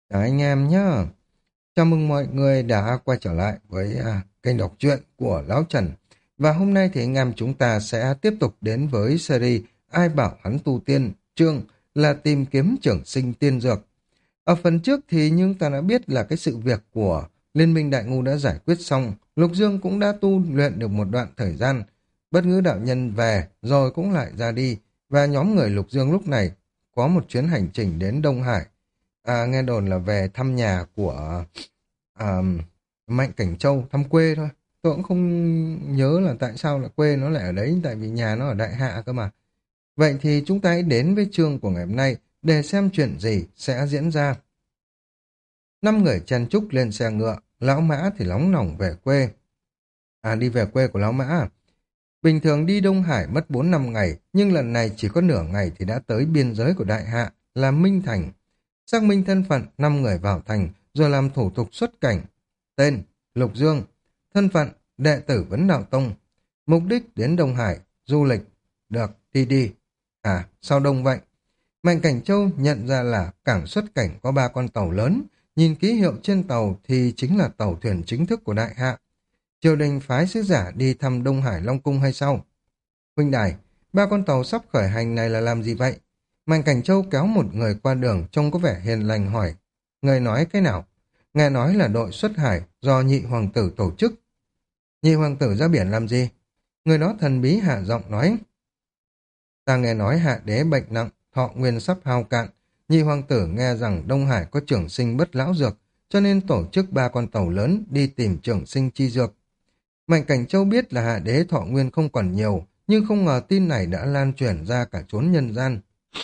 Chào anh em nhé. Chào mừng mọi người đã quay trở lại với kênh đọc truyện của Lão Trần. Và hôm nay thì anh em chúng ta sẽ tiếp tục đến với series Ai bảo hắn tu tiên, chương là tìm kiếm trưởng sinh tiên dược. Ở phần trước thì chúng ta đã biết là cái sự việc của Liên minh Đại Ngu đã giải quyết xong. Lục Dương cũng đã tu luyện được một đoạn thời gian. Bất ngữ đạo nhân về rồi cũng lại ra đi. Và nhóm người Lục Dương lúc này có một chuyến hành trình đến Đông Hải. Nghe đồn là về thăm nhà của à, Mạnh Cảnh Châu, thăm quê thôi. Tôi cũng không nhớ là tại sao là quê nó lại ở đấy, tại vì nhà nó ở Đại Hạ cơ mà. Vậy thì chúng ta hãy đến với chương của ngày hôm nay để xem chuyện gì sẽ diễn ra. Năm người chen chúc lên xe ngựa, Lão Mã thì nóng lòng về quê. Đi về quê của Lão Mã à? Bình thường đi Đông Hải mất 4 5 ngày, nhưng lần này chỉ có nửa ngày thì đã tới biên giới của Đại Hạ, là Minh Thành. Xác minh thân phận, 5 người vào thành, rồi làm thủ tục xuất cảnh. Tên, Lục Dương. Thân phận, đệ tử Vấn Đạo Tông. Mục đích đến Đông Hải, du lịch. Được, đi đi. Sao đông vậy? Mạnh Cảnh Châu nhận ra là cảng xuất cảnh có 3 con tàu lớn, nhìn ký hiệu trên tàu thì chính là tàu thuyền chính thức của Đại Hạ. Triều đình phái sứ giả đi thăm Đông Hải Long Cung hay sao? Huynh đài, 3 con tàu sắp khởi hành này là làm gì vậy? Mạnh Cảnh Châu kéo một người qua đường trông có vẻ hiền lành hỏi. Người nói cái nào? Nghe nói là đội xuất hải do nhị hoàng tử tổ chức. Nhị hoàng tử ra biển làm gì? Người đó thần bí hạ giọng nói. Ta nghe nói hạ đế bệnh nặng, thọ nguyên sắp hao cạn. Nhị hoàng tử nghe rằng Đông Hải có trưởng sinh bất lão dược, cho nên tổ chức 3 con tàu lớn đi tìm trưởng sinh chi dược. Mạnh Cảnh Châu biết là hạ đế thọ nguyên không còn nhiều, nhưng không ngờ tin này đã lan truyền ra cả chốn nhân gian.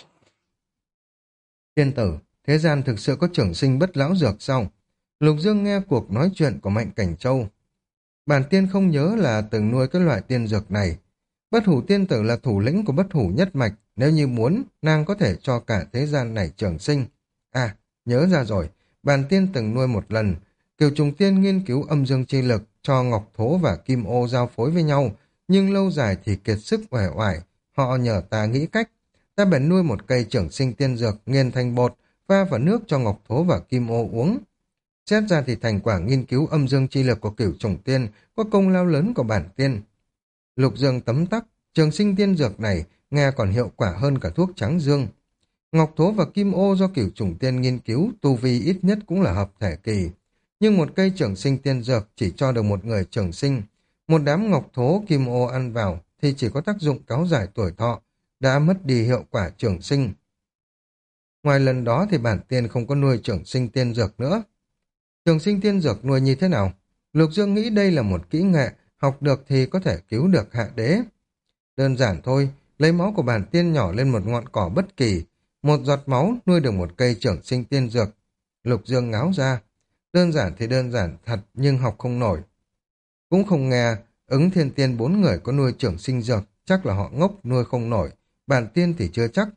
Tiên tử, thế gian thực sự có trưởng sinh bất lão dược sao? Lục Dương nghe cuộc nói chuyện của Mạnh Cảnh Châu. Bản tiên không nhớ là từng nuôi cái loại tiên dược này. Bất hủ tiên tử là thủ lĩnh của bất hủ nhất mạch, nếu như muốn, nàng có thể cho cả thế gian này trưởng sinh. Nhớ ra rồi, bản tiên từng nuôi một lần. Kiều Trùng Tiên nghiên cứu âm dương chi lực cho Ngọc Thố và Kim Ô giao phối với nhau, nhưng lâu dài thì kiệt sức uể oải. Họ nhờ ta nghĩ cách. Ta bèn nuôi một cây trưởng sinh tiên dược nghiền thành bột, pha vào nước cho Ngọc Thố và Kim Ô uống. Xét ra thì thành quả nghiên cứu âm dương chi lực của Cửu Trùng Tiên có công lao lớn của bản tiên. Lục Dương tấm tắc, trường sinh tiên dược này nghe còn hiệu quả hơn cả thuốc trắng dương. Ngọc Thố và Kim Ô do Cửu Trùng Tiên nghiên cứu, tu vi ít nhất cũng là hợp thể kỳ. Nhưng một cây trường sinh tiên dược chỉ cho được một người trường sinh. Một đám Ngọc Thố, Kim Ô ăn vào thì chỉ có tác dụng kéo dài tuổi thọ, đã mất đi hiệu quả trường sinh. Ngoài lần đó thì bản tiên không có nuôi trường sinh tiên dược nữa. Trường sinh tiên dược nuôi như thế nào? Lục Dương nghĩ đây là một kỹ nghệ, học được thì có thể cứu được hạ đế. Đơn giản thôi, lấy máu của bản tiên nhỏ lên một ngọn cỏ bất kỳ, một giọt máu nuôi được một cây trường sinh tiên dược. Lục Dương ngáo ra. Đơn giản thì đơn giản thật nhưng học không nổi. Cũng không nghe, ứng thiên tiên 4 người có nuôi trường sinh dược, chắc là họ ngốc nuôi không nổi. Bản tiên thì chưa chắc.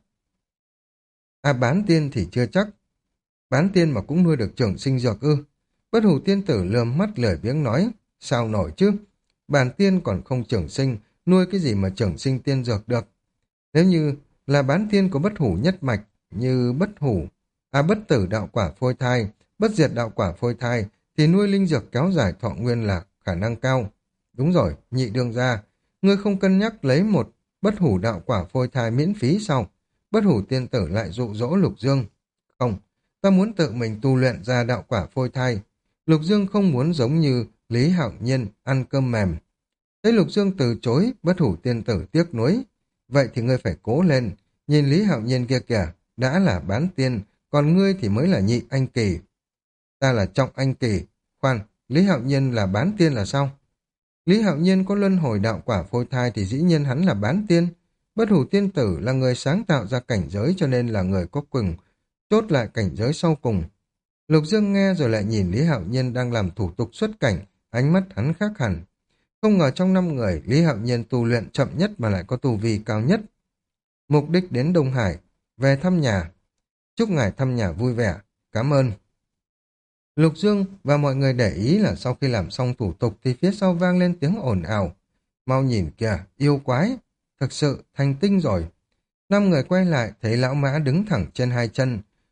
Bán tiên thì chưa chắc. Bán tiên mà cũng nuôi được trường sinh dược ư? Bất hủ tiên tử lườm mắt lười biếng nói, sao nổi chứ? Bản tiên còn không trường sinh, nuôi cái gì mà trường sinh tiên dược được? Nếu như là bán tiên của bất hủ nhất mạch, như bất tử đạo quả phôi thai, bất diệt đạo quả phôi thai, thì nuôi linh dược kéo dài thọ nguyên là khả năng cao. Đúng rồi, nhị đương gia, ngươi không cân nhắc lấy một bất hủ đạo quả phôi thai miễn phí sao? Bất hủ tiên tử lại dụ dỗ Lục Dương. Không, ta muốn tự mình tu luyện ra đạo quả phôi thai. Lục Dương không muốn giống như Lý Hạo Nhiên ăn cơm mềm. Thấy Lục Dương từ chối, bất hủ tiên tử tiếc nuối. Vậy thì ngươi phải cố lên, nhìn Lý Hạo Nhiên kia kìa, đã là bán tiên, còn ngươi thì mới là nhị anh kỳ. Ta là trọng anh kỳ. Khoan, Lý Hạo Nhiên là bán tiên là sao? Lý Hạo Nhiên có luân hồi đạo quả phôi thai thì dĩ nhiên hắn là bán tiên. Bất hủ tiên tử là người sáng tạo ra cảnh giới cho nên là người có quyền chốt lại cảnh giới sau cùng. Lục Dương nghe rồi lại nhìn Lý Hạo Nhiên đang làm thủ tục xuất cảnh, ánh mắt hắn khác hẳn. Không ngờ trong 5 người, Lý Hạo Nhiên tu luyện chậm nhất mà lại có tu vi cao nhất. Mục đích đến Đông Hải, về thăm nhà. Chúc ngài thăm nhà vui vẻ, cảm ơn. Lục Dương và mọi người để ý là sau khi làm xong thủ tục thì phía sau vang lên tiếng ồn ào. Mau nhìn kìa, yêu quái, thực sự thành tinh rồi. 5 người quay lại thấy lão mã đứng thẳng trên 2 chân,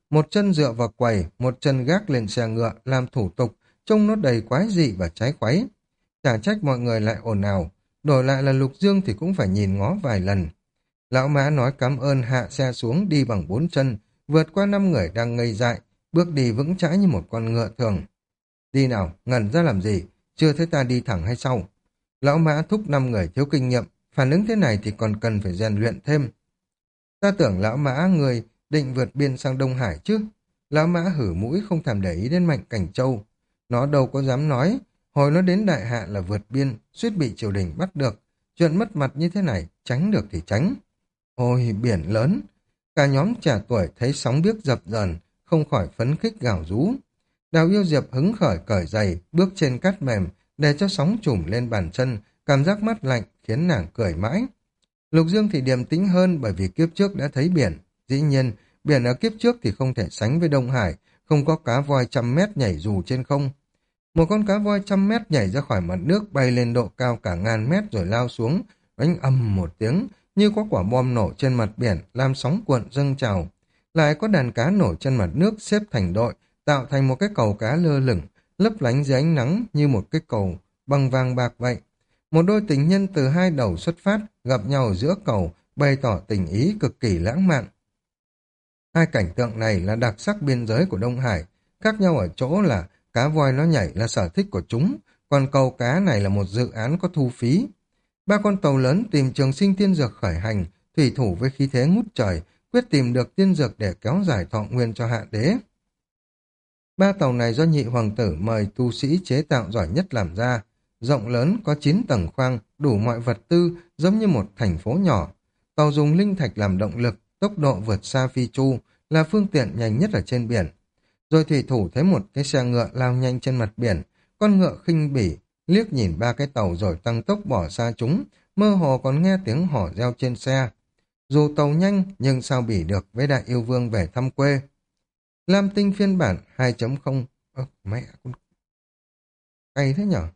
một chân dựa vào quầy, một chân gác lên xe ngựa, làm thủ tục, trông nó đầy quái dị và trái quái. Chả trách mọi người lại ồn ào, đổi lại là Lục Dương thì cũng phải nhìn ngó vài lần. Lão Mã nói cảm ơn hạ xe xuống đi bằng 4 chân, vượt qua 5 người đang ngây dại, bước đi vững chãi như một con ngựa thường. Đi nào, ngẩn ra làm gì, chưa thấy ta đi thẳng hay sao? Lão Mã thúc 5 người thiếu kinh nghiệm, phản ứng thế này thì còn cần phải rèn luyện thêm. Ta tưởng Lão Mã người định vượt biên sang Đông Hải chứ. Lão Mã hử mũi không thèm để ý đến Mạnh Cảnh Châu. Nó đâu có dám nói, hồi nó đến Đại Hạ là vượt biên, suýt bị triều đình bắt được. Chuyện mất mặt như thế này, tránh được thì tránh. Ôi, biển lớn! Cả nhóm trẻ tuổi thấy sóng biếc dập dờn, không khỏi phấn khích gào rú. Đào Yêu Diệp hứng khởi cởi giày, bước trên cát mềm, để cho sóng trùm lên bàn chân, cảm giác mát lạnh khiến nàng cười mãi. Lục Dương thì điềm tĩnh hơn bởi vì kiếp trước đã thấy biển. Dĩ nhiên, biển ở kiếp trước thì không thể sánh với Đông Hải, không có cá voi 100 mét nhảy dù trên không. Một con cá voi 100 mét nhảy ra khỏi mặt nước bay lên độ cao cả ngàn mét rồi lao xuống, đánh ầm một tiếng, như có quả bom nổ trên mặt biển, làm sóng cuộn dâng trào. Lại có đàn cá nổi trên mặt nước xếp thành đội, tạo thành một cái cầu cá lơ lửng, lấp lánh dưới ánh nắng như một cái cầu bằng vàng bạc vậy. Một đôi tình nhân từ hai đầu xuất phát, gặp nhau ở giữa cầu, bày tỏ tình ý cực kỳ lãng mạn. Hai cảnh tượng này là đặc sắc biên giới của Đông Hải, khác nhau ở chỗ là cá voi nó nhảy là sở thích của chúng, còn cầu cá này là một dự án có thu phí. Ba con tàu lớn tìm trường sinh tiên dược khởi hành, thủy thủ với khí thế ngút trời, quyết tìm được tiên dược để kéo dài thọ nguyên cho hạ đế. Ba tàu này do nhị hoàng tử mời tu sĩ chế tạo giỏi nhất làm ra, rộng lớn có 9 tầng khoang, đủ mọi vật tư, giống như một thành phố nhỏ. Tàu dùng linh thạch làm động lực, tốc độ vượt xa phi chu, là phương tiện nhanh nhất ở trên biển. Rồi thủy thủ thấy một cái xe ngựa lao nhanh trên mặt biển, con ngựa khinh bỉ, liếc nhìn ba cái tàu rồi tăng tốc bỏ xa chúng, mơ hồ còn nghe tiếng hò reo trên xe. Dù tàu nhanh, nhưng sao bỉ được với đại yêu vương về thăm quê. Lam Tinh phiên bản 2.0. Mẹ con cay thế nhở?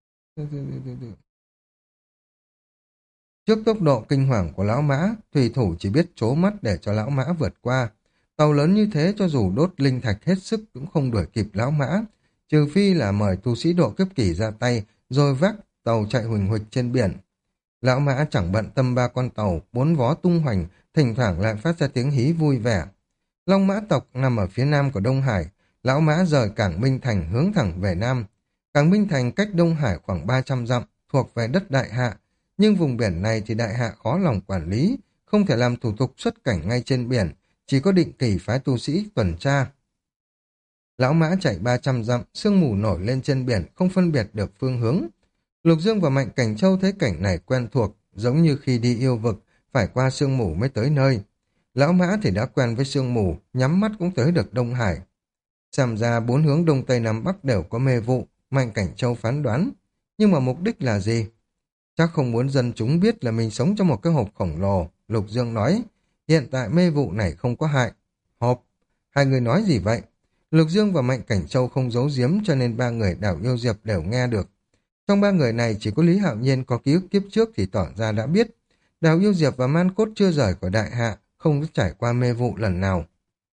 Trước tốc độ kinh hoàng của lão mã, thủy thủ chỉ biết trố mắt để cho lão mã vượt qua. Tàu lớn như thế cho dù đốt linh thạch hết sức cũng không đuổi kịp lão mã, trừ phi là mời tu sĩ độ kiếp kỳ ra tay, rồi vác tàu chạy huỳnh huỳnh trên biển. Lão mã chẳng bận tâm ba con tàu, 4 vó tung hoành, thỉnh thoảng lại phát ra tiếng hí vui vẻ. Long Mã tộc nằm ở phía nam của Đông Hải, lão mã rời cảng Minh Thành hướng thẳng về nam. Cảng Minh Thành cách Đông Hải khoảng 300 dặm, thuộc về đất Đại Hạ, nhưng vùng biển này thì Đại Hạ khó lòng quản lý, không thể làm thủ tục xuất cảnh ngay trên biển, chỉ có định kỳ phái tu sĩ tuần tra. Lão mã chạy 300 dặm, sương mù nổi lên trên biển, không phân biệt được phương hướng. Lục Dương và Mạnh Cảnh Châu thấy cảnh này quen thuộc, giống như khi đi yêu vực, phải qua sương mù mới tới nơi. Lão mã thì đã quen với sương mù, nhắm mắt cũng tới được Đông Hải. Xem ra 4 hướng Đông Tây Nam Bắc đều có mê vụ, Mạnh Cảnh Châu phán đoán. Nhưng mà mục đích là gì? Chắc không muốn dân chúng biết là mình sống trong một cái hộp khổng lồ, Lục Dương nói. Hiện tại mê vụ này không có hại. Hộp? Hai người nói gì vậy? Lục Dương và Mạnh Cảnh Châu không giấu giếm cho nên ba người Đào Yêu Diệp đều nghe được. Trong ba người này chỉ có Lý Hạo Nhiên có ký ức kiếp trước thì tỏ ra đã biết. Đào Yêu Diệp và Man Cốt chưa rời khỏi Đại Hạ, không có trải qua mê vụ lần nào.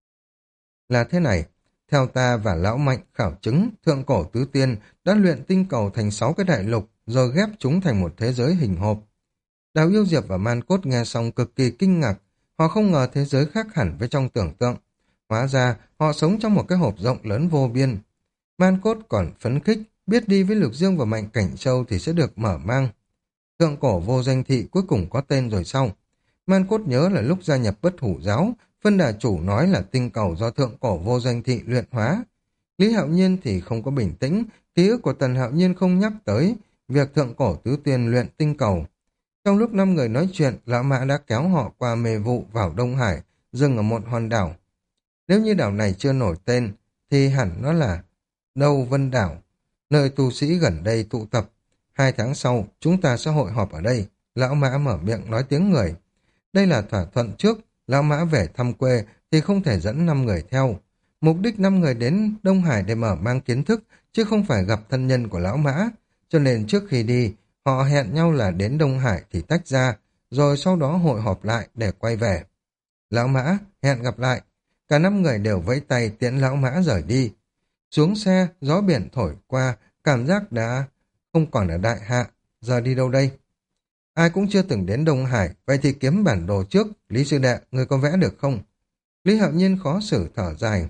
Là thế này, theo ta và Lão Mạnh khảo chứng, thượng cổ tứ tiên đã luyện tinh cầu thành 6 cái đại lục, rồi ghép chúng thành một thế giới hình hộp. Đào Yêu Diệp và Man Cốt nghe xong cực kỳ kinh ngạc, họ không ngờ thế giới khác hẳn với trong tưởng tượng. Hóa ra, họ sống trong một cái hộp rộng lớn vô biên. Man Cốt còn phấn khích, biết đi với Lục Dương và Mạnh Cảnh Châu thì sẽ được mở mang. Thượng cổ vô danh thị cuối cùng có tên rồi sau. Man Cốt nhớ là lúc gia nhập Bất Hủ giáo, phân đà chủ nói là tinh cầu do thượng cổ vô danh thị luyện hóa. Lý Hạo Nhiên thì không có bình tĩnh, ký ức của Tần Hạo Nhiên không nhắc tới việc thượng cổ tứ tiên luyện tinh cầu. Trong lúc 5 người nói chuyện, Lão Mã đã kéo họ qua mê vụ vào Đông Hải, dừng ở một hòn đảo. Nếu như đảo này chưa nổi tên, thì hẳn nó là Đâu Vân Đảo, nơi tu sĩ gần đây tụ tập. 2 tháng sau, chúng ta sẽ hội họp ở đây. Lão Mã mở miệng nói tiếng người. Đây là thỏa thuận trước, Lão Mã về thăm quê thì không thể dẫn 5 người theo. Mục đích 5 người đến Đông Hải để mở mang kiến thức, chứ không phải gặp thân nhân của Lão Mã. Cho nên trước khi đi, họ hẹn nhau là đến Đông Hải thì tách ra, rồi sau đó hội họp lại để quay về. Lão Mã, hẹn gặp lại. Cả 5 người đều vẫy tay tiễn lão mã rời đi. Xuống xe, gió biển thổi qua, cảm giác đã không còn ở Đại Hạ. Giờ đi đâu đây? Ai cũng chưa từng đến Đông Hải, vậy thì kiếm bản đồ trước. Lý sư đệ, người có vẽ được không? Lý Hạo Nhiên khó xử thở dài.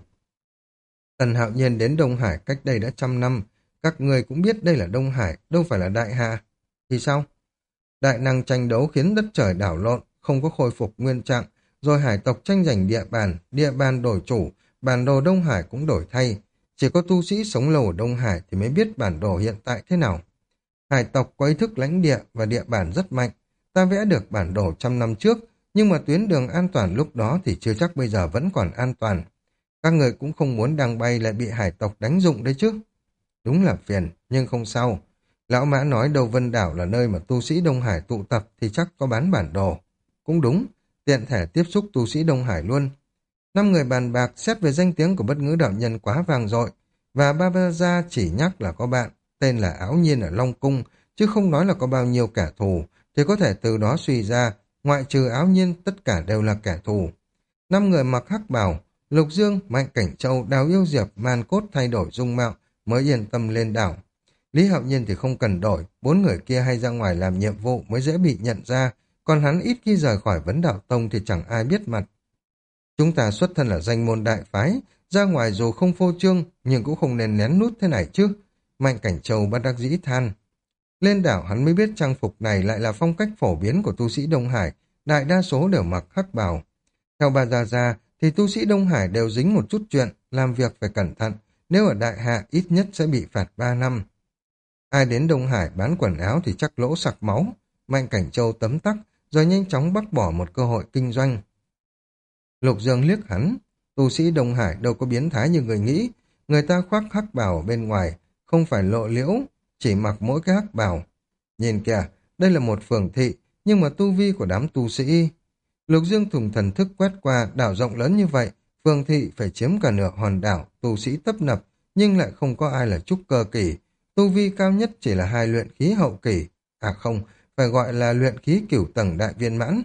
Tần Hạo Nhiên đến Đông Hải cách đây đã 100 năm. Các người cũng biết đây là Đông Hải, đâu phải là Đại Hà. Thì sao? Đại năng tranh đấu khiến đất trời đảo lộn, không có khôi phục nguyên trạng, rồi hải tộc tranh giành địa bàn đổi chủ, bản đồ Đông Hải cũng đổi thay. Chỉ có tu sĩ sống lâu ở Đông Hải thì mới biết bản đồ hiện tại thế nào. Hải tộc có ý thức lãnh địa và địa bàn rất mạnh. Ta vẽ được bản đồ 100 năm trước, nhưng mà tuyến đường an toàn lúc đó thì chưa chắc bây giờ vẫn còn an toàn. Các người cũng không muốn đang bay lại bị hải tộc đánh dụng đấy chứ. Đúng là phiền, nhưng không sao. Lão Mã nói Đầu Vân Đảo là nơi mà tu sĩ Đông Hải tụ tập thì chắc có bán bản đồ. Cũng đúng, tiện thể tiếp xúc tu sĩ Đông Hải luôn. 5 người bàn bạc xét về danh tiếng của bất ngữ đạo nhân quá vang dội, và Ba Ba Gia chỉ nhắc là có bạn, tên là Áo Nhiên ở Long Cung, chứ không nói là có bao nhiêu kẻ thù, thì có thể từ đó suy ra, ngoại trừ Áo Nhiên tất cả đều là kẻ thù. 5 người mặc hắc bào, Lục Dương, Mạnh Cảnh Châu, Đào Yêu Diệp, Man Cốt thay đổi dung mạo mới yên tâm lên đảo. Lý Hạo Nhiên thì không cần đổi, 4 người kia hay ra ngoài làm nhiệm vụ mới dễ bị nhận ra, còn hắn ít khi rời khỏi Vấn Đạo Tông thì chẳng ai biết mặt. Chúng ta xuất thân là danh môn đại phái, ra ngoài dù không phô trương nhưng cũng không nên nén nút thế này chứ. Mạnh Cảnh Châu bất đắc dĩ than. Lên đảo hắn mới biết trang phục này lại là phong cách phổ biến của tu sĩ Đông Hải, đại đa số đều mặc hắc bào. Theo bà Gia Gia thì tu sĩ Đông Hải đều dính một chút chuyện, làm việc phải cẩn thận, nếu ở Đại Hạ ít nhất sẽ bị phạt 3 năm. Ai đến Đông Hải bán quần áo thì chắc lỗ sặc máu. Mạnh Cảnh Châu tấm tắc, rồi nhanh chóng bác bỏ một cơ hội kinh doanh. Lục Dương liếc hắn, tu sĩ Đông Hải đâu có biến thái như người nghĩ, người ta khoác hắc bào ở bên ngoài, không phải lộ liễu, chỉ mặc mỗi cái hắc bào. Nhìn kìa, đây là một phường thị, nhưng mà tu vi của đám tu sĩ. Lục Dương thùng thần thức quét qua, đảo rộng lớn như vậy, phường thị phải chiếm cả nửa hòn đảo, tu sĩ tấp nập, nhưng lại không có ai là trúc cơ kỳ. Tu vi cao nhất chỉ là 2 luyện khí hậu kỳ, à không, phải gọi là luyện khí cửu tầng đại viên mãn.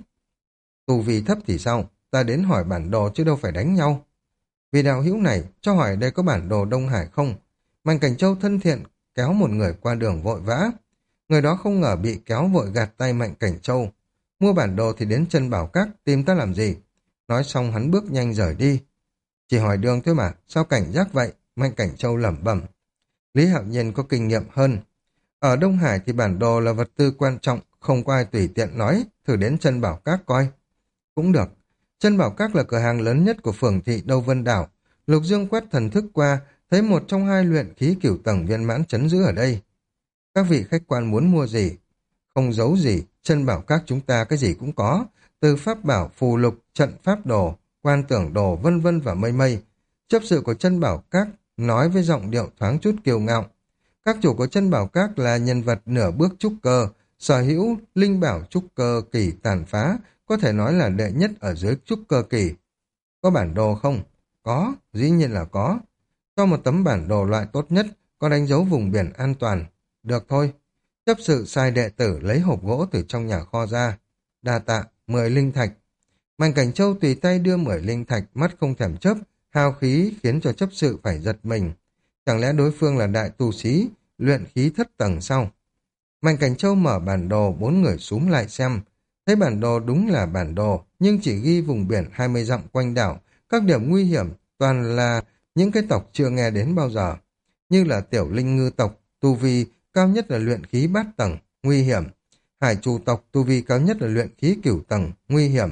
Tu vi thấp thì sao? Ta đến hỏi bản đồ chứ đâu phải đánh nhau. Vì đạo hữu này, cho hỏi đây có bản đồ Đông Hải không? Mạnh Cảnh Châu thân thiện, kéo một người qua đường vội vã. Người đó không ngờ bị kéo vội gạt tay Mạnh Cảnh Châu. Mua bản đồ thì đến chân Bảo Các, tìm ta làm gì? Nói xong hắn bước nhanh rời đi. Chỉ hỏi đường thôi mà, sao cảnh giác vậy? Mạnh Cảnh Châu lẩm bẩm. Lý Hạo Nhiên có kinh nghiệm hơn. Ở Đông Hải thì bản đồ là vật tư quan trọng, không có ai tùy tiện nói, thử đến chân Bảo Các coi. Cũng được. Chân Bảo Các là cửa hàng lớn nhất của phường thị Đâu Vân Đảo. Lục Dương quét thần thức qua, thấy một trong 2 luyện khí cửu tầng viên mãn trấn giữ ở đây. Các vị khách quan muốn mua gì? Không giấu gì, chân Bảo Các chúng ta cái gì cũng có, từ pháp bảo, phù lục, trận pháp đồ, quan tưởng đồ, vân vân và mây mây. Chấp sự của chân Bảo Các nói với giọng điệu thoáng chút kiêu ngạo. Các chủ của chân Bảo Các là nhân vật nửa bước trúc cơ, sở hữu linh bảo trúc cơ kỳ tàn phá, có thể nói là đệ nhất ở dưới trúc cơ kỳ. Có bản đồ không? Có, dĩ nhiên là có. Cho một tấm bản đồ loại tốt nhất, có đánh dấu vùng biển an toàn. Được thôi. Chấp sự sai đệ tử lấy hộp gỗ từ trong nhà kho ra. Đa tạ, 10 linh thạch. Mạnh Cảnh Châu tùy tay đưa 10 linh thạch, mắt không thèm chớp, hào khí khiến cho chấp sự phải giật mình. Chẳng lẽ đối phương là đại tu sĩ, luyện khí thất tầng sao? Mạnh Cảnh Châu mở bản đồ, 4 người xúm lại xem. Thấy bản đồ đúng là bản đồ, nhưng chỉ ghi vùng biển 20 dặm quanh đảo, các điểm nguy hiểm toàn là những cái tộc chưa nghe đến bao giờ. Như là tiểu linh ngư tộc, tu vi cao nhất là luyện khí bát tầng, nguy hiểm. Hải trù tộc, tu vi cao nhất là luyện khí cửu tầng, nguy hiểm.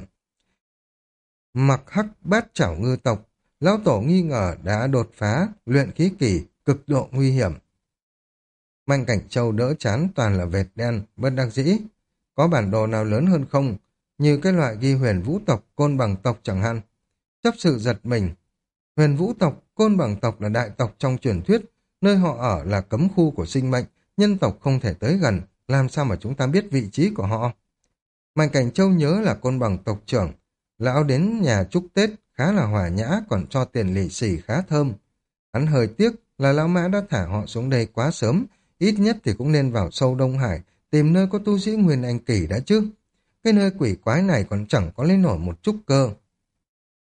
Mặc hắc bát chảo ngư tộc, lão tổ nghi ngờ đã đột phá, luyện khí kỳ, cực độ nguy hiểm. Mạnh Cảnh Châu đỡ chán toàn là vệt đen, bất đắc dĩ. Có bản đồ nào lớn hơn không? Như cái loại ghi huyền vũ tộc, côn bằng tộc chẳng hạn. Chấp sự giật mình. Huyền vũ tộc, côn bằng tộc là đại tộc trong truyền thuyết, nơi họ ở là cấm khu của sinh mệnh, nhân tộc không thể tới gần, làm sao mà chúng ta biết vị trí của họ? Mạnh Cảnh Châu nhớ là côn bằng tộc trưởng, lão đến nhà chúc Tết khá là hòa nhã, còn cho tiền lì xì khá thơm. Hắn hơi tiếc là lão mã đã thả họ xuống đây quá sớm, ít nhất thì cũng nên vào sâu Đông Hải, tìm nơi có tu sĩ Nguyên Anh Kỳ đã chứ. Cái nơi quỷ quái này còn chẳng có lấy nổi một chút cơ.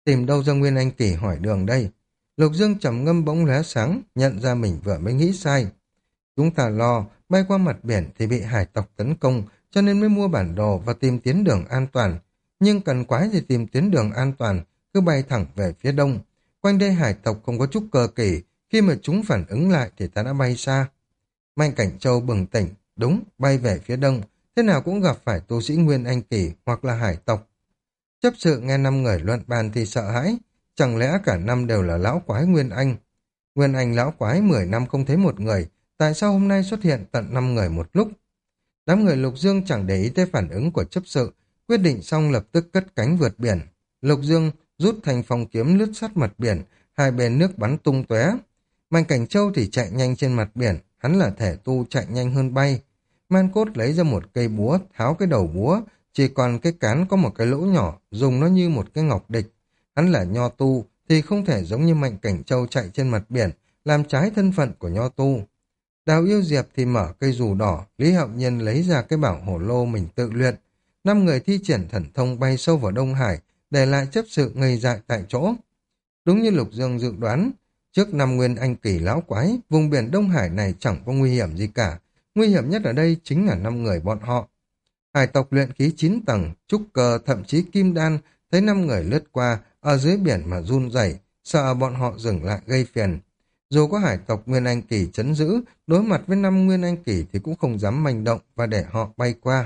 Tìm đâu ra Nguyên Anh Kỳ hỏi đường đây? Lục Dương trầm ngâm bỗng lóe sáng, nhận ra mình vừa mới nghĩ sai. Chúng ta lo, bay qua mặt biển thì bị hải tộc tấn công, cho nên mới mua bản đồ và tìm tuyến đường an toàn. Nhưng cần quái gì tìm tuyến đường an toàn, cứ bay thẳng về phía đông. Quanh đây hải tộc không có chút cơ kỳ, khi mà chúng phản ứng lại thì ta đã bay xa. Mạnh Cảnh Châu bừng tỉnh, đúng, bay về phía đông, thế nào cũng gặp phải tu sĩ Nguyên Anh Kỳ hoặc là hải tộc. Chấp sự nghe 5 người luận bàn thì sợ hãi, chẳng lẽ cả năm đều là lão quái Nguyên Anh? Nguyên Anh lão quái 10 năm không thấy một người, tại sao hôm nay xuất hiện tận 5 người một lúc? Đám người Lục Dương chẳng để ý tới phản ứng của chấp sự, quyết định xong lập tức cất cánh vượt biển. Lục Dương rút thành phong kiếm lướt sát mặt biển, hai bên nước bắn tung tóe. Mạnh Cảnh Châu thì chạy nhanh trên mặt biển, hắn là thể tu chạy nhanh hơn bay. Man Cốt lấy ra một cây búa, tháo cái đầu búa, chỉ còn cái cán có một cái lỗ nhỏ, dùng nó như một cái ngọc địch. Hắn là nho tu, thì không thể giống như Mạnh Cảnh Châu chạy trên mặt biển, làm trái thân phận của nho tu. Đào Yêu Diệp thì mở cây dù đỏ, Lý Hạo Nhiên lấy ra cái bảo hổ lô mình tự luyện. 5 người thi triển thần thông bay sâu vào Đông Hải, để lại chấp sự ngây dại tại chỗ. Đúng như Lục Dương dự đoán, trước 5 Nguyên Anh Kỳ lão quái, vùng biển Đông Hải này chẳng có nguy hiểm gì cả. Nguy hiểm nhất ở đây chính là 5 người bọn họ. Hải tộc luyện khí 9 tầng, trúc cơ thậm chí kim đan, thấy 5 người lướt qua, ở dưới biển mà run rẩy, sợ bọn họ dừng lại gây phiền. Dù có hải tộc Nguyên Anh Kỳ trấn giữ, đối mặt với 5 Nguyên Anh Kỳ thì cũng không dám manh động và để họ bay qua.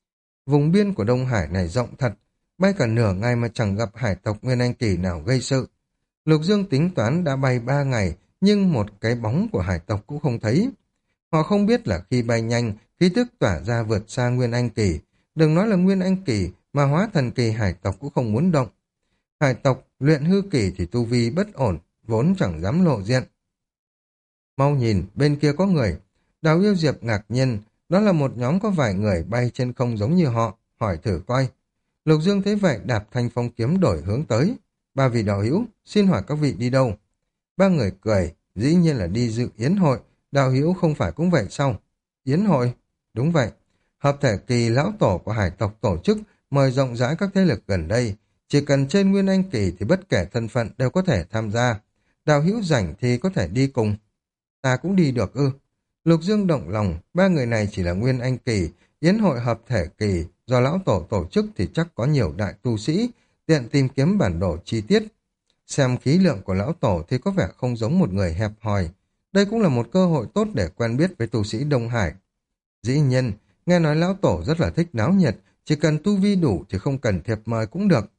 Vùng biên của Đông Hải này rộng thật, bay cả nửa ngày mà chẳng gặp hải tộc Nguyên Anh Kỳ nào gây sự. Lục Dương tính toán đã bay 3 ngày, nhưng một cái bóng của hải tộc cũng không thấy. Họ không biết là khi bay nhanh, khí tức tỏa ra vượt xa Nguyên Anh Kỳ. Đừng nói là Nguyên Anh Kỳ, mà hóa thần kỳ hải tộc cũng không muốn động. Hải tộc luyện hư kỳ thì tu vi bất ổn, vốn chẳng dám lộ diện. Mau nhìn, bên kia có người. Đào Yêu Diệp ngạc nhiên, đó là một nhóm có vài người bay trên không giống như họ, hỏi thử coi. Lục Dương thấy vậy đạp thanh phong kiếm đổi hướng tới. 3 vị đạo hữu, xin hỏi các vị đi đâu? 3 người cười, dĩ nhiên là đi dự yến hội. Đạo hữu không phải cũng vậy sao? Yến hội? Đúng vậy. Hợp thể kỳ lão tổ của hải tộc tổ chức, mời rộng rãi các thế lực gần đây. Chỉ cần trên Nguyên Anh Kỳ thì bất kể thân phận đều có thể tham gia. Đạo hữu rảnh thì có thể đi cùng. Ta cũng đi được ư? Lục Dương động lòng, 3 người này chỉ là Nguyên Anh Kỳ, yến hội hợp thể kỳ, do lão tổ tổ chức thì chắc có nhiều đại tu sĩ, tiện tìm kiếm bản đồ chi tiết. Xem khí lượng của lão tổ thì có vẻ không giống một người hẹp hòi. Đây cũng là một cơ hội tốt để quen biết với tu sĩ Đông Hải. Dĩ nhiên, nghe nói lão tổ rất là thích náo nhiệt, chỉ cần tu vi đủ thì không cần thiệp mời cũng được.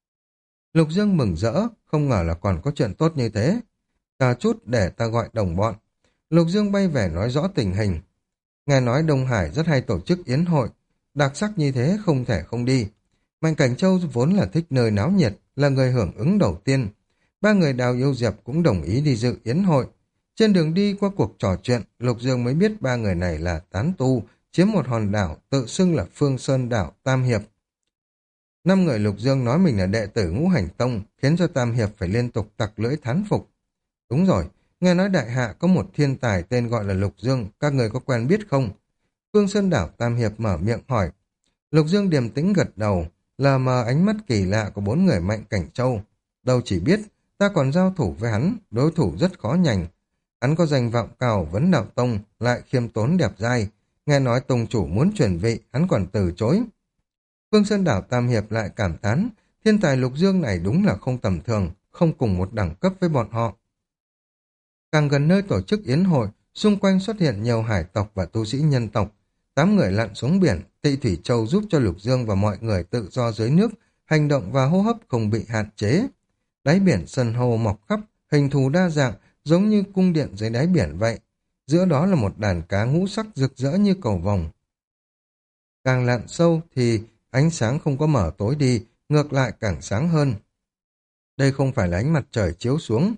Lục Dương mừng rỡ, không ngờ là còn có chuyện tốt như thế. Chờ chút để ta gọi đồng bọn. Lục Dương bay về nói rõ tình hình. Nghe nói Đông Hải rất hay tổ chức yến hội, đặc sắc như thế không thể không đi. Mạnh Cảnh Châu vốn là thích nơi náo nhiệt, là người hưởng ứng đầu tiên. 3 người Đào Yêu Diệp cũng đồng ý đi dự yến hội. Trên đường đi qua cuộc trò chuyện, Lục Dương mới biết 3 người này là tán tu, chiếm một hòn đảo tự xưng là Phương Sơn đảo Tam Hiệp. 5 người Lục Dương nói mình là đệ tử Ngũ Hành Tông, khiến cho Tam Hiệp phải liên tục tặc lưỡi thán phục. Đúng rồi, nghe nói đại hạ có một thiên tài tên gọi là Lục Dương, các người có quen biết không? Phương Sơn đảo Tam Hiệp mở miệng hỏi. Lục Dương điềm tĩnh gật đầu, lờ mờ ánh mắt kỳ lạ của 4 người Mạnh Cảnh Châu. Đâu chỉ biết, ta còn giao thủ với hắn, đối thủ rất khó nhành. Hắn có danh vọng cao vấn đạo tông, lại khiêm tốn đẹp dai. Nghe nói tông chủ muốn chuyển vị, hắn còn từ chối. Phương Sơn đảo Tam Hiệp lại cảm thán, thiên tài Lục Dương này đúng là không tầm thường, không cùng một đẳng cấp với bọn họ. Càng gần nơi tổ chức yến hội, xung quanh xuất hiện nhiều hải tộc và tu sĩ nhân tộc. 8 người lặn xuống biển, Tị Thủy Châu giúp cho Lục Dương và mọi người tự do dưới nước, hành động và hô hấp không bị hạn chế. Đáy biển san hô mọc khắp, hình thù đa dạng, giống như cung điện dưới đáy biển vậy. Giữa đó là một đàn cá ngũ sắc rực rỡ như cầu vồng. Càng lặn sâu thì ánh sáng không có mở tối đi, ngược lại càng sáng hơn. Đây không phải là ánh mặt trời chiếu xuống,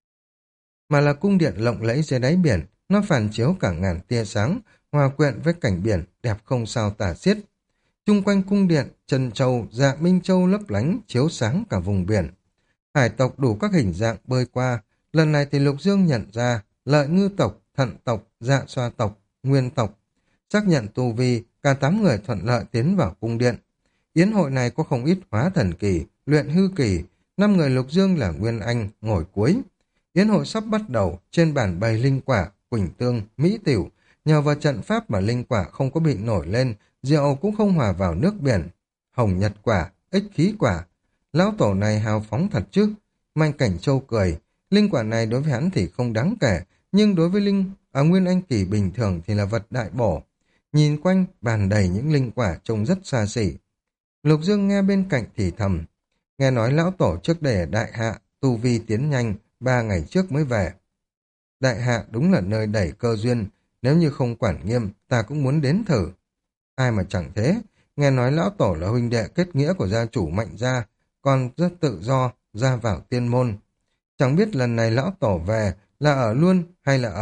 mà là cung điện lộng lẫy dưới đáy biển, nó phản chiếu cả ngàn tia sáng, hòa quyện với cảnh biển đẹp không sao tả xiết. Chung quanh cung điện, Trân Châu, Dạ Minh Châu lấp lánh chiếu sáng cả vùng biển. Hải tộc đủ các hình dạng bơi qua, lần này thì Lục Dương nhận ra Lợi Ngư tộc, Thận tộc, Dạ Xoa tộc, Nguyên tộc. Xác nhận tu vi, cả 8 người thuận lợi tiến vào cung điện. Yến hội này có không ít hóa thần kỳ, luyện hư kỳ, 5 người Lục Dương là Nguyên Anh ngồi cuối. Yến hội sắp bắt đầu, trên bàn bày linh quả, quỳnh tương, mỹ tiểu. Nhờ vào trận pháp mà linh quả không có bị nổi lên, rượu cũng không hòa vào nước biển. Hồng nhật quả, ích khí quả. Lão tổ này hào phóng thật chứ. Mạnh Cảnh Châu cười. Linh quả này đối với hắn thì không đáng kể, nhưng đối với Nguyên Anh kỳ bình thường thì là vật đại bổ. Nhìn quanh, bàn đầy những linh quả trông rất xa xỉ. Lục Dương nghe bên cạnh thì thầm. Nghe nói lão tổ trước đây ở Đại Hạ, tu vi tiến nhanh, 3 ngày trước mới về. Đại Hạ đúng là nơi đẩy cơ duyên, nếu như không quản nghiêm, ta cũng muốn đến thử. Ai mà chẳng thế, nghe nói lão tổ là huynh đệ kết nghĩa của gia chủ Mạnh gia, còn rất tự do, ra vào tiên môn. Chẳng biết lần này lão tổ về là ở luôn hay là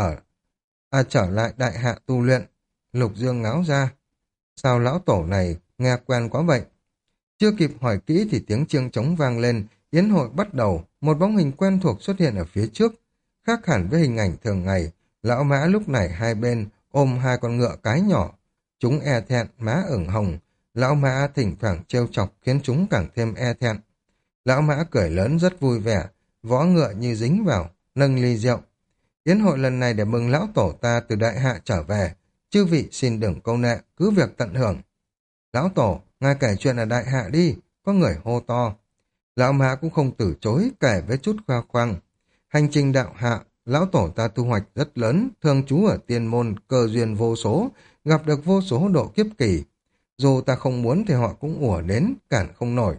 trở lại Đại Hạ tu luyện. Lục Dương ngáo ra. Sao lão tổ này nghe quen quá vậy? Chưa kịp hỏi kỹ thì tiếng chiêng trống vang lên, yến hội bắt đầu, một bóng hình quen thuộc xuất hiện ở phía trước. Khác hẳn với hình ảnh thường ngày, lão mã lúc này hai bên ôm hai con ngựa cái nhỏ. Chúng e thẹn, má ửng hồng. Lão mã thỉnh thoảng trêu chọc khiến chúng càng thêm e thẹn. Lão mã cười lớn rất vui vẻ, vó ngựa như dính vào, nâng ly rượu. Yến hội lần này để mừng lão tổ ta từ Đại Hạ trở về. Chư vị xin đừng câu nệ, cứ việc tận hưởng. Lão tổ, ngài kể chuyện ở Đại Hạ đi, có người hô to. Lão mã cũng không từ chối, kể với chút khoe khoang. Hành trình đạo hạ, lão tổ ta thu hoạch rất lớn, thường trú ở tiên môn, cơ duyên vô số, gặp được vô số độ kiếp kỳ. Dù ta không muốn thì họ cũng ùa đến, cản không nổi.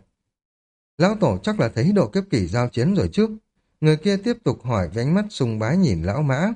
Lão tổ chắc là thấy độ kiếp kỳ giao chiến rồi trước. Người kia tiếp tục hỏi với ánh mắt sùng bái nhìn lão mã.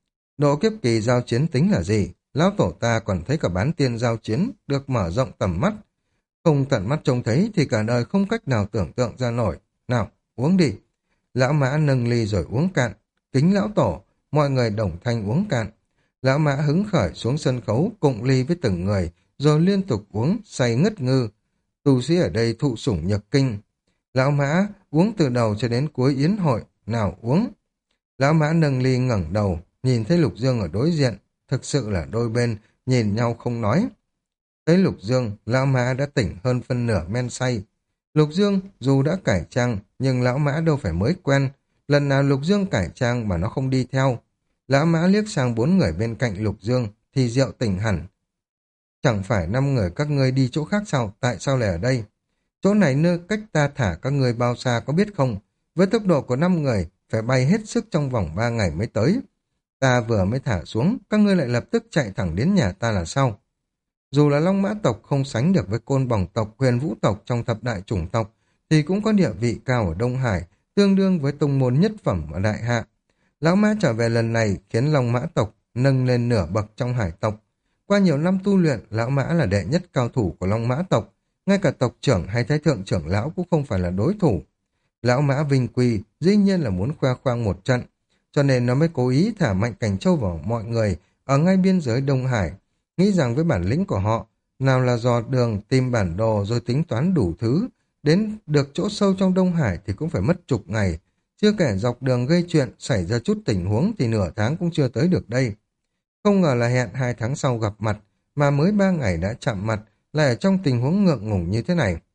Độ kiếp kỳ giao chiến tính là gì? Lão tổ ta còn thấy cả bán tiên giao chiến được mở rộng tầm mắt. Không tận mắt trông thấy thì cả đời không cách nào tưởng tượng ra nổi. Nào, uống đi. Lão mã nâng ly rồi uống cạn. Kính lão tổ, mọi người đồng thanh uống cạn. Lão mã hứng khởi xuống sân khấu cụng ly với từng người, rồi liên tục uống, say ngất ngư. Tu sĩ ở đây thụ sủng nhược kinh. Lão mã uống từ đầu cho đến cuối yến hội. Nào uống. Lão mã nâng ly ngẩng đầu, nhìn thấy Lục Dương ở đối diện. Thực sự là đôi bên, nhìn nhau không nói. Thấy Lục Dương, lão mã đã tỉnh hơn phân nửa men say. Lục Dương dù đã cải trang, nhưng lão mã đâu phải mới quen. Lần nào Lục Dương cải trang mà nó không đi theo. Lão mã liếc sang 4 người bên cạnh Lục Dương, thì rượu tỉnh hẳn. Chẳng phải 5 người các ngươi đi chỗ khác sao, tại sao lại ở đây? Chỗ này nơi cách ta thả các ngươi bao xa có biết không? Với tốc độ của 5 người, phải bay hết sức trong vòng 3 ngày mới tới. Ta vừa mới thả xuống, các ngươi lại lập tức chạy thẳng đến nhà ta là sao? Dù là Long Mã tộc không sánh được với Côn Bòng tộc, Huyền Vũ tộc trong thập đại chủng tộc, thì cũng có địa vị cao ở Đông Hải, tương đương với tông môn nhất phẩm ở Đại Hạ. Lão Mã trở về lần này khiến Long Mã tộc nâng lên nửa bậc trong hải tộc. Qua nhiều năm tu luyện, Lão Mã là đệ nhất cao thủ của Long Mã tộc, ngay cả tộc trưởng hay thái thượng trưởng lão cũng không phải là đối thủ. Lão Mã vinh quy, dĩ nhiên là muốn khoe khoang một trận, cho nên nó mới cố ý thả Mạnh Cảnh Châu vào mọi người ở ngay biên giới Đông Hải, nghĩ rằng với bản lĩnh của họ, nào là dò đường tìm bản đồ rồi tính toán đủ thứ, đến được chỗ sâu trong Đông Hải thì cũng phải mất chục ngày, chưa kể dọc đường gây chuyện, xảy ra chút tình huống thì nửa tháng cũng chưa tới được đây. Không ngờ là hẹn 2 tháng sau gặp mặt, mà mới 3 ngày đã chạm mặt, lại ở trong tình huống ngượng ngùng như thế này.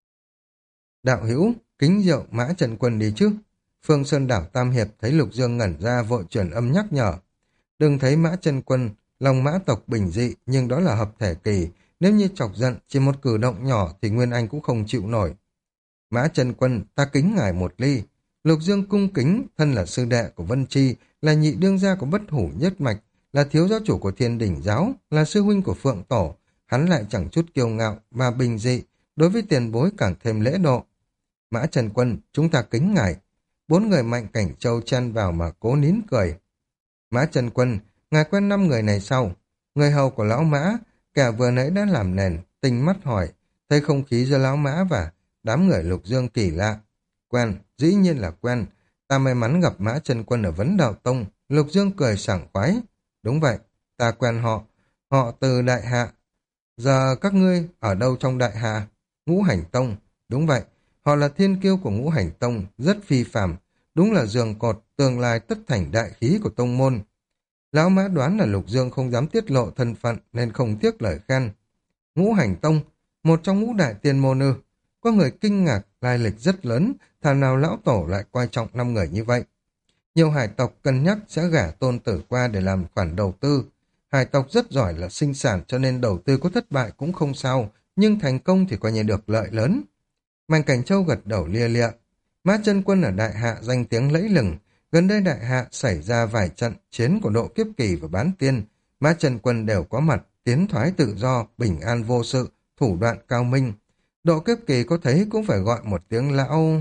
Đạo hữu, kính rượu Mã Trần Quân đi chứ. Phương Sơn đảo Tam Hiệp thấy Lục Dương ngẩn ra vội truyền âm nhắc nhở. Đừng thấy Mã Trần Quân, lòng mã tộc bình dị, nhưng đó là hợp thể kỳ. Nếu như chọc giận, chỉ một cử động nhỏ thì Nguyên Anh cũng không chịu nổi. Mã Trần Quân, ta kính ngài một ly. Lục Dương cung kính, thân là sư đệ của Vân Chi, là nhị đương gia của Bất Hủ Nhất Mạch, là thiếu giáo chủ của Thiên Đỉnh Giáo, là sư huynh của Phượng Tổ. Hắn lại chẳng chút kiêu ngạo mà bình dị, đối với tiền bối càng thêm lễ độ. Mã Trần Quân, chúng ta kính ngài. 4 người Mạnh Cảnh Châu chen vào mà cố nín cười. Mã Trần Quân, ngài quen 5 người này sau. Người hầu của lão Mã, kẻ vừa nãy đã làm nền, tinh mắt hỏi, thấy không khí giữa lão Mã và đám người Lục Dương kỳ lạ. Quen, dĩ nhiên là quen. Ta may mắn gặp Mã Trần Quân ở Vấn Đạo Tông. Lục Dương cười sảng khoái. Đúng vậy, ta quen họ. Họ từ Đại Hạ. Giờ các ngươi ở đâu trong Đại Hạ? Ngũ Hành Tông. Đúng vậy, họ là thiên kiêu của Ngũ Hành Tông, rất phi phàm. Đúng là giường cột, tương lai tất thành đại khí của tông môn. Lão Mã đoán là Lục Dương không dám tiết lộ thân phận nên không tiếc lời khen. Ngũ Hành Tông, một trong ngũ đại tiên môn ư? Có người kinh ngạc lai lịch rất lớn, thà nào lão tổ lại coi trọng 5 người như vậy. Nhiều hải tộc cân nhắc sẽ gả tôn tử qua để làm khoản đầu tư. Hải tộc rất giỏi là sinh sản cho nên đầu tư có thất bại cũng không sao, nhưng thành công thì coi như được lợi lớn. Mạnh Cảnh Châu gật đầu lia lịa. Mã Chân Quân ở Đại Hạ danh tiếng lẫy lừng. Gần đây Đại Hạ xảy ra vài trận chiến của Độ Kiếp Kỳ và Bán Tiên. Mã Chân Quân đều có mặt, tiến thoái tự do, bình an vô sự, thủ đoạn cao minh. Độ Kiếp Kỳ có thấy cũng phải gọi một tiếng lão.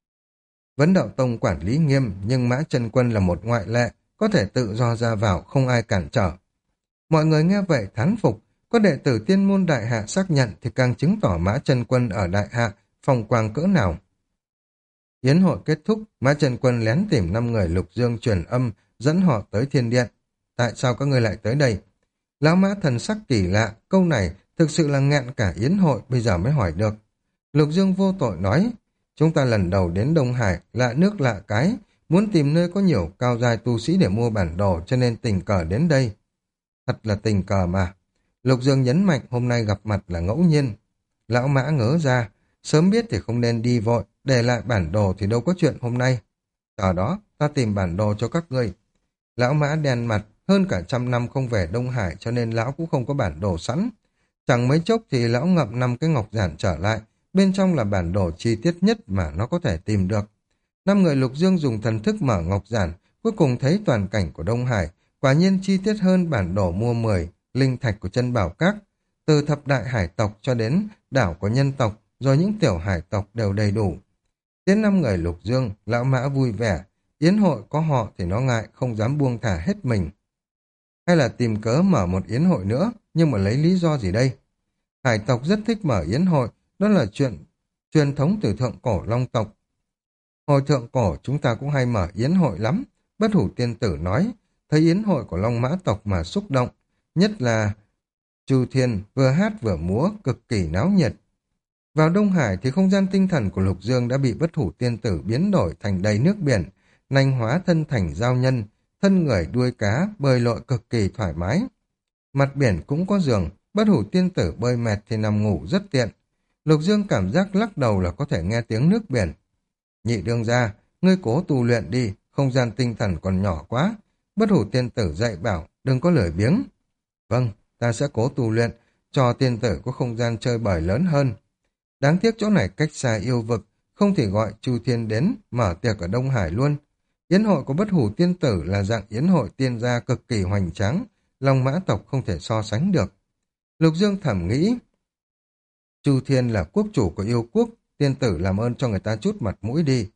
Vấn Đạo Tông quản lý nghiêm, nhưng Mã Chân Quân là một ngoại lệ, có thể tự do ra vào, không ai cản trở. Mọi người nghe vậy thán phục, có đệ tử tiên môn Đại Hạ xác nhận thì càng chứng tỏ Mã Chân Quân ở Đại Hạ phong quang cỡ nào. Yến hội kết thúc, Mã Chân Quân lén tìm 5 người Lục Dương truyền âm, dẫn họ tới thiên điện. Tại sao các ngươi lại tới đây? Lão Mã thần sắc kỳ lạ, câu này thực sự là nghẹn cả yến hội, bây giờ mới hỏi được. Lục Dương vô tội nói, chúng ta lần đầu đến Đông Hải, lạ nước lạ cái, muốn tìm nơi có nhiều cao giai tu sĩ để mua bản đồ cho nên tình cờ đến đây. Thật là tình cờ mà. Lục Dương nhấn mạnh hôm nay gặp mặt là ngẫu nhiên. Lão Mã ngớ ra, sớm biết thì không nên đi vội, để lại bản đồ thì đâu có chuyện hôm nay. Ở đó, ta tìm bản đồ cho các ngươi. Lão Mã đen mặt, hơn cả 100 năm không về Đông Hải cho nên lão cũng không có bản đồ sẵn. Chẳng mấy chốc thì lão ngậm 5 cái ngọc giản trở lại, bên trong là bản đồ chi tiết nhất mà nó có thể tìm được. 5 người Lục Dương dùng thần thức mở ngọc giản, cuối cùng thấy toàn cảnh của Đông Hải, quả nhiên chi tiết hơn bản đồ mua 10, linh thạch của chân bảo các, từ thập đại hải tộc cho đến đảo của nhân tộc, rồi những tiểu hải tộc đều đầy đủ. Đến 5 người Lục Dương, lão Mã vui vẻ, yến hội có họ thì nó ngại, không dám buông thả hết mình. Hay là tìm cớ mở một yến hội nữa, nhưng mà lấy lý do gì đây? Hải tộc rất thích mở yến hội, đó là chuyện truyền thống từ thượng cổ Long tộc. Hồi thượng cổ chúng ta cũng hay mở yến hội lắm, Bất Hủ Tiên Tử nói, thấy yến hội của Long Mã tộc mà xúc động, nhất là Chu Thiên vừa hát vừa múa, cực kỳ náo nhiệt. Vào Đông Hải thì không gian tinh thần của Lục Dương đã bị Bất Hủ Tiên Tử biến đổi thành đầy nước biển, nanh hóa thân thành giao nhân, thân người đuôi cá, bơi lội cực kỳ thoải mái. Mặt biển cũng có giường, Bất Hủ Tiên Tử bơi mệt thì nằm ngủ rất tiện. Lục Dương cảm giác lắc đầu là có thể nghe tiếng nước biển. Nhị đương gia, ngươi cố tu luyện đi, không gian tinh thần còn nhỏ quá. Bất Hủ Tiên Tử dạy bảo, đừng có lười biếng. Vâng, ta sẽ cố tu luyện, cho tiên tử có không gian chơi bời lớn hơn. Đáng tiếc chỗ này cách xa yêu vực, không thể gọi Chu Thiên đến mở tiệc ở Đông Hải luôn. Yến hội của Bất Hủ Tiên Tử là dạng yến hội tiên gia cực kỳ hoành tráng, Long Mã tộc không thể so sánh được. Lục Dương thầm nghĩ, Chu Thiên là quốc chủ của yêu quốc, tiên tử làm ơn cho người ta chút mặt mũi đi.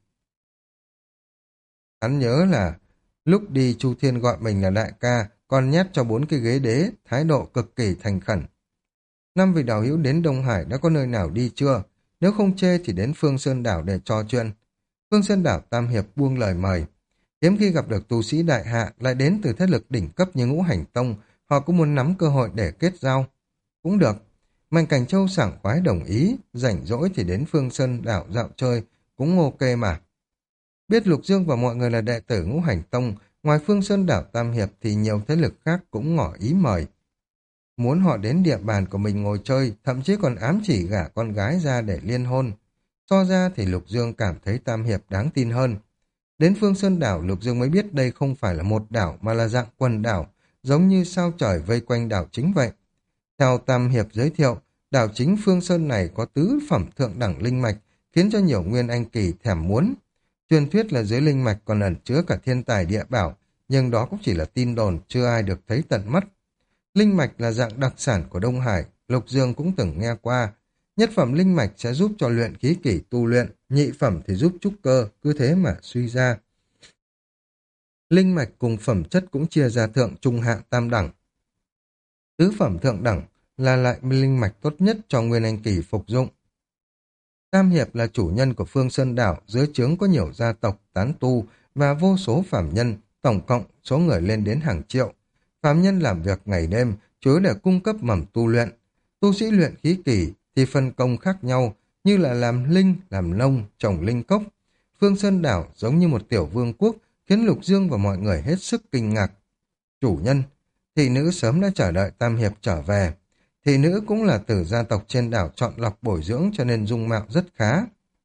Hắn nhớ là lúc đi Chu Thiên gọi mình là đại ca, còn nhét cho 4 cái ghế đế, thái độ cực kỳ thành khẩn. 5 vị đạo hữu đến Đông Hải đã có nơi nào đi chưa? Nếu không chê thì đến Phương Sơn Đảo để trò chuyện. Phương Sơn Đảo Tam Hiệp buông lời mời. Hiếm khi gặp được tu sĩ đại hạ lại đến từ thế lực đỉnh cấp như Ngũ Hành Tông, họ cũng muốn nắm cơ hội để kết giao. Cũng được. Mạnh Cảnh Châu sảng khoái đồng ý, rảnh rỗi thì đến Phương Sơn Đảo dạo chơi, cũng ok mà. Biết Lục Dương và mọi người là đệ tử Ngũ Hành Tông, ngoài Phương Sơn Đảo Tam Hiệp thì nhiều thế lực khác cũng ngỏ ý mời. Muốn họ đến địa bàn của mình ngồi chơi, thậm chí còn ám chỉ gả con gái ra để liên hôn. So ra thì Lục Dương cảm thấy Tam Hiệp đáng tin hơn. Đến Phương Sơn Đảo, Lục Dương mới biết đây không phải là một đảo mà là dạng quần đảo, giống như sao trời vây quanh đảo chính vậy. Theo Tam Hiệp giới thiệu, đảo chính Phương Sơn này có tứ phẩm thượng đẳng linh mạch, khiến cho nhiều nguyên anh kỳ thèm muốn. Truyền thuyết là dưới linh mạch còn ẩn chứa cả thiên tài địa bảo, nhưng đó cũng chỉ là tin đồn, chưa ai được thấy tận mắt. Linh mạch là dạng đặc sản của Đông Hải, Lục Dương cũng từng nghe qua. Nhất phẩm linh mạch sẽ giúp cho luyện khí kỷ tu luyện, nhị phẩm thì giúp trúc cơ, cứ thế mà suy ra. Linh mạch cùng phẩm chất cũng chia ra thượng trung hạ tam đẳng. Tứ phẩm thượng đẳng là lại linh mạch tốt nhất cho nguyên anh kỳ phục dụng. Tam Hiệp là chủ nhân của Phương Sơn Đảo, dưới trướng có nhiều gia tộc, tán tu và vô số phàm nhân, tổng cộng số người lên đến hàng triệu. Phàm nhân làm việc ngày đêm, chủ yếu để cung cấp mầm tu luyện. Tu sĩ luyện khí kỳ thì phân công khác nhau, như là làm linh, làm nông, trồng linh cốc. Phương Sơn Đảo giống như một tiểu vương quốc, khiến Lục Dương và mọi người hết sức kinh ngạc. Chủ nhân, thị nữ sớm đã chờ đợi Tam Hiệp trở về. Thị nữ cũng là từ gia tộc trên đảo chọn lọc bồi dưỡng cho nên dung mạo rất khá.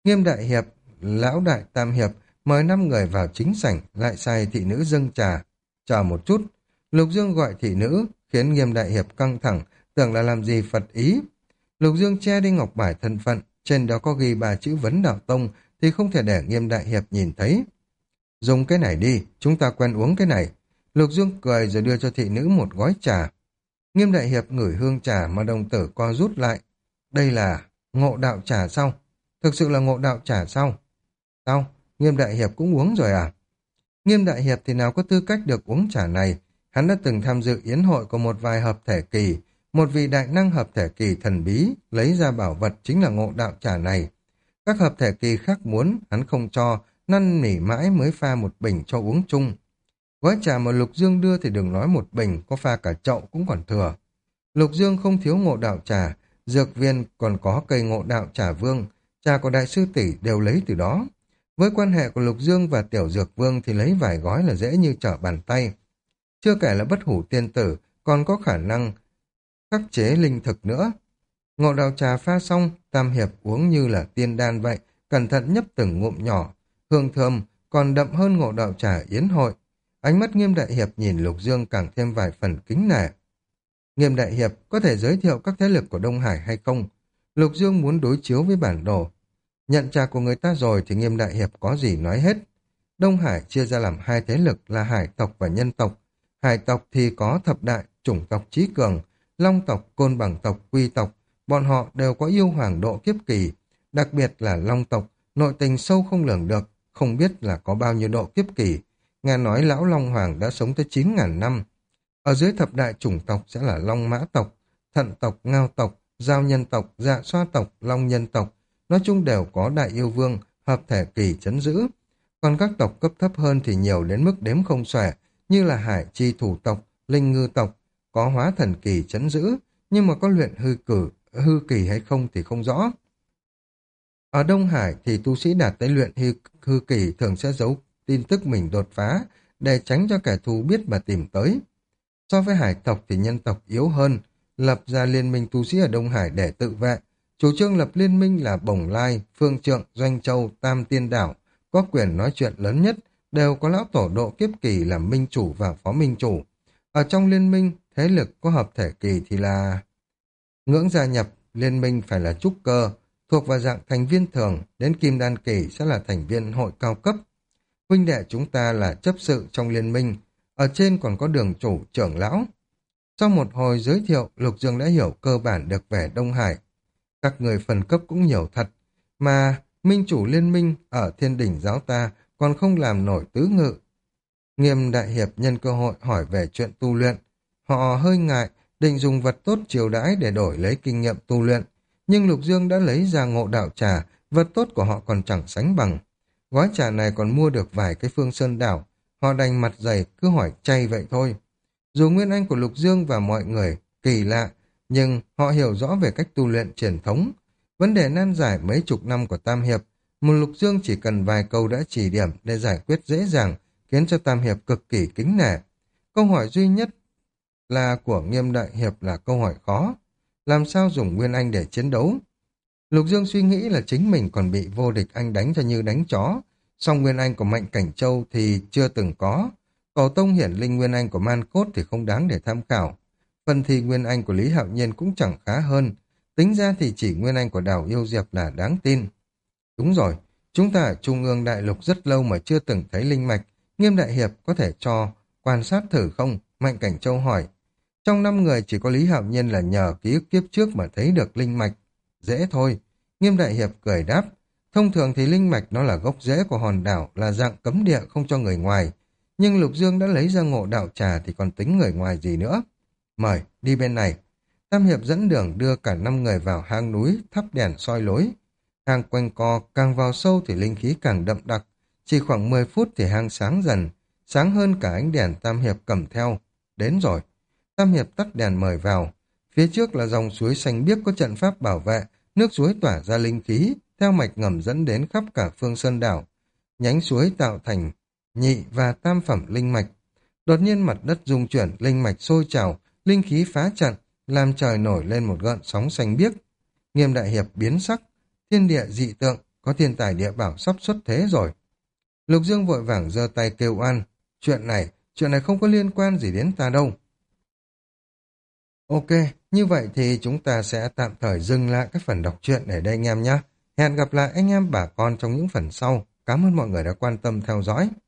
Nghiêm đại hiệp, lão đại tam hiệp, mời 5 người vào chính sảnh, lại sai thị nữ dâng trà. Chờ một chút, Lục Dương gọi thị nữ, khiến Nghiêm đại hiệp căng thẳng, tưởng là làm gì Phật ý. Lục Dương che đi ngọc bài thân phận, trên đó có ghi 3 chữ Vấn Đạo Tông, thì không thể để Nghiêm đại hiệp nhìn thấy. Dùng cái này đi, chúng ta quen uống cái này. Lục Dương cười rồi đưa cho thị nữ một gói trà. Nghiêm đại hiệp ngửi hương trà mà đồng tử co rút lại. Đây là ngộ đạo trà sao? Thực sự là ngộ đạo trà sao? Sao? Nghiêm đại hiệp cũng uống rồi à? Nghiêm đại hiệp thì nào có tư cách được uống trà này. Hắn đã từng tham dự yến hội của một vài hợp thể kỳ. Một vị đại năng hợp thể kỳ thần bí lấy ra bảo vật chính là ngộ đạo trà này. Các hợp thể kỳ khác muốn, hắn không cho, năn nỉ mãi mới pha một bình cho uống chung. Gói trà mà Lục Dương đưa thì đừng nói một bình, có pha cả chậu cũng còn thừa. Lục Dương không thiếu ngộ đạo trà, dược viên còn có cây ngộ đạo trà vương, trà của đại sư tỷ đều lấy từ đó. Với quan hệ của Lục Dương và tiểu dược vương thì lấy vài gói là dễ như trở bàn tay. Chưa kể là bất hủ tiên tử, còn có khả năng khắc chế linh thực nữa. Ngộ đạo trà pha xong, Tam Hiệp uống như là tiên đan vậy, cẩn thận nhấp từng ngụm nhỏ, hương thơm còn đậm hơn ngộ đạo trà yến hội. Ánh mắt Nghiêm đại hiệp nhìn Lục Dương càng thêm vài phần kính nể. Nghiêm đại hiệp có thể giới thiệu các thế lực của Đông Hải hay không? Lục Dương muốn đối chiếu với bản đồ. Nhận trà của người ta rồi thì Nghiêm đại hiệp có gì nói hết. Đông Hải chia ra làm 2 thế lực là hải tộc và nhân tộc. Hải tộc thì có thập đại, chủng tộc trí cường, long tộc, côn bằng tộc, quy tộc. Bọn họ đều có yêu hoàng độ kiếp kỳ. Đặc biệt là long tộc, nội tình sâu không lường được, không biết là có bao nhiêu độ kiếp kỳ. Nghe nói lão Long Hoàng đã sống tới 9.000 năm. Ở dưới thập đại chủng tộc sẽ là Long Mã tộc, Thận tộc, Ngao tộc, Giao nhân tộc, Dạ Xoa tộc, Long nhân tộc. Nói chung đều có đại yêu vương, hợp thể kỳ trấn giữ. Còn các tộc cấp thấp hơn thì nhiều đến mức đếm không xuể, như là Hải Chi thủ tộc, Linh Ngư tộc, có hóa thần kỳ trấn giữ, nhưng mà có luyện hư kỳ hay không thì không rõ. Ở Đông Hải thì tu sĩ đạt tới luyện hư kỳ thường sẽ giấu tin tức mình đột phá, để tránh cho kẻ thù biết mà tìm tới. So với hải tộc thì nhân tộc yếu hơn, lập ra liên minh tu sĩ ở Đông Hải để tự vệ. Chủ trương lập liên minh là Bồng Lai, Phương Trượng, Doanh Châu, Tam Tiên Đảo, có quyền nói chuyện lớn nhất, đều có lão tổ độ kiếp kỳ làm minh chủ và phó minh chủ. Ở trong liên minh, thế lực có hợp thể kỳ thì là ngưỡng gia nhập, liên minh phải là trúc cơ, thuộc vào dạng thành viên thường, đến kim đan kỳ sẽ là thành viên hội cao cấp. Huynh đệ chúng ta là chấp sự trong liên minh, ở trên còn có đường chủ trưởng lão. Sau một hồi giới thiệu, Lục Dương đã hiểu cơ bản được về Đông Hải. Các người phần cấp cũng nhiều thật, mà minh chủ liên minh ở thiên đỉnh giáo ta còn không làm nổi tứ ngự. Nghiêm đại hiệp nhân cơ hội hỏi về chuyện tu luyện. Họ hơi ngại, định dùng vật tốt chiều đãi để đổi lấy kinh nghiệm tu luyện. Nhưng Lục Dương đã lấy ra ngộ đạo trà, vật tốt của họ còn chẳng sánh bằng. Gói trà này còn mua được vài cái phương sơn đảo, họ đành mặt dày cứ hỏi chay vậy thôi. Dù nguyên anh của Lục Dương và mọi người kỳ lạ, nhưng họ hiểu rõ về cách tu luyện truyền thống. Vấn đề nan giải mấy chục năm của Tam Hiệp, một Lục Dương chỉ cần vài câu đã chỉ điểm để giải quyết dễ dàng, khiến cho Tam Hiệp cực kỳ kính nể. Câu hỏi duy nhất là của Nghiêm đại hiệp là câu hỏi khó. Làm sao dùng nguyên anh để chiến đấu? Lục Dương suy nghĩ là chính mình còn bị vô địch anh đánh cho như đánh chó. Song nguyên anh của Mạnh Cảnh Châu thì chưa từng có. Cổ tông hiển linh nguyên anh của Man Cốt thì không đáng để tham khảo. Phần thi nguyên anh của Lý Hạo Nhiên cũng chẳng khá hơn. Tính ra thì chỉ nguyên anh của Đào Yêu Diệp là đáng tin. Đúng rồi, chúng ta ở Trung ương Đại Lục rất lâu mà chưa từng thấy linh mạch. Nghiêm đại hiệp có thể cho quan sát thử không? Mạnh Cảnh Châu hỏi. Trong 5 người chỉ có Lý Hạo Nhiên là nhờ ký ức kiếp trước mà thấy được linh mạch. Dễ thôi. Nghiêm đại hiệp cười đáp. Thông thường thì linh mạch nó là gốc rễ của hòn đảo, là dạng cấm địa không cho người ngoài. Nhưng Lục Dương đã lấy ra ngộ đạo trà thì còn tính người ngoài gì nữa. Mời, đi bên này. Tam Hiệp dẫn đường đưa cả 5 người vào hang núi, thắp đèn soi lối. Hang quanh co, càng vào sâu thì linh khí càng đậm đặc. Chỉ khoảng 10 phút thì hang sáng dần, sáng hơn cả ánh đèn Tam Hiệp cầm theo. Đến rồi. Tam Hiệp tắt đèn mời vào. Phía trước là dòng suối xanh biếc có trận pháp bảo vệ, nước suối tỏa ra linh khí, theo mạch ngầm dẫn đến khắp cả phương sơn đảo. Nhánh suối tạo thành nhị và tam phẩm linh mạch. Đột nhiên mặt đất rung chuyển, linh mạch sôi trào, linh khí phá trận, làm trời nổi lên một gợn sóng xanh biếc. Nghiêm đại hiệp biến sắc, thiên địa dị tượng, có thiên tài địa bảo sắp xuất thế rồi. Lục Dương vội vàng giơ tay kêu oan. Chuyện này không có liên quan gì đến ta đâu. Ok, như vậy thì chúng ta sẽ tạm thời dừng lại các phần đọc truyện ở đây anh em nhé. Hẹn gặp lại anh em bà con trong những phần sau. Cảm ơn mọi người đã quan tâm theo dõi.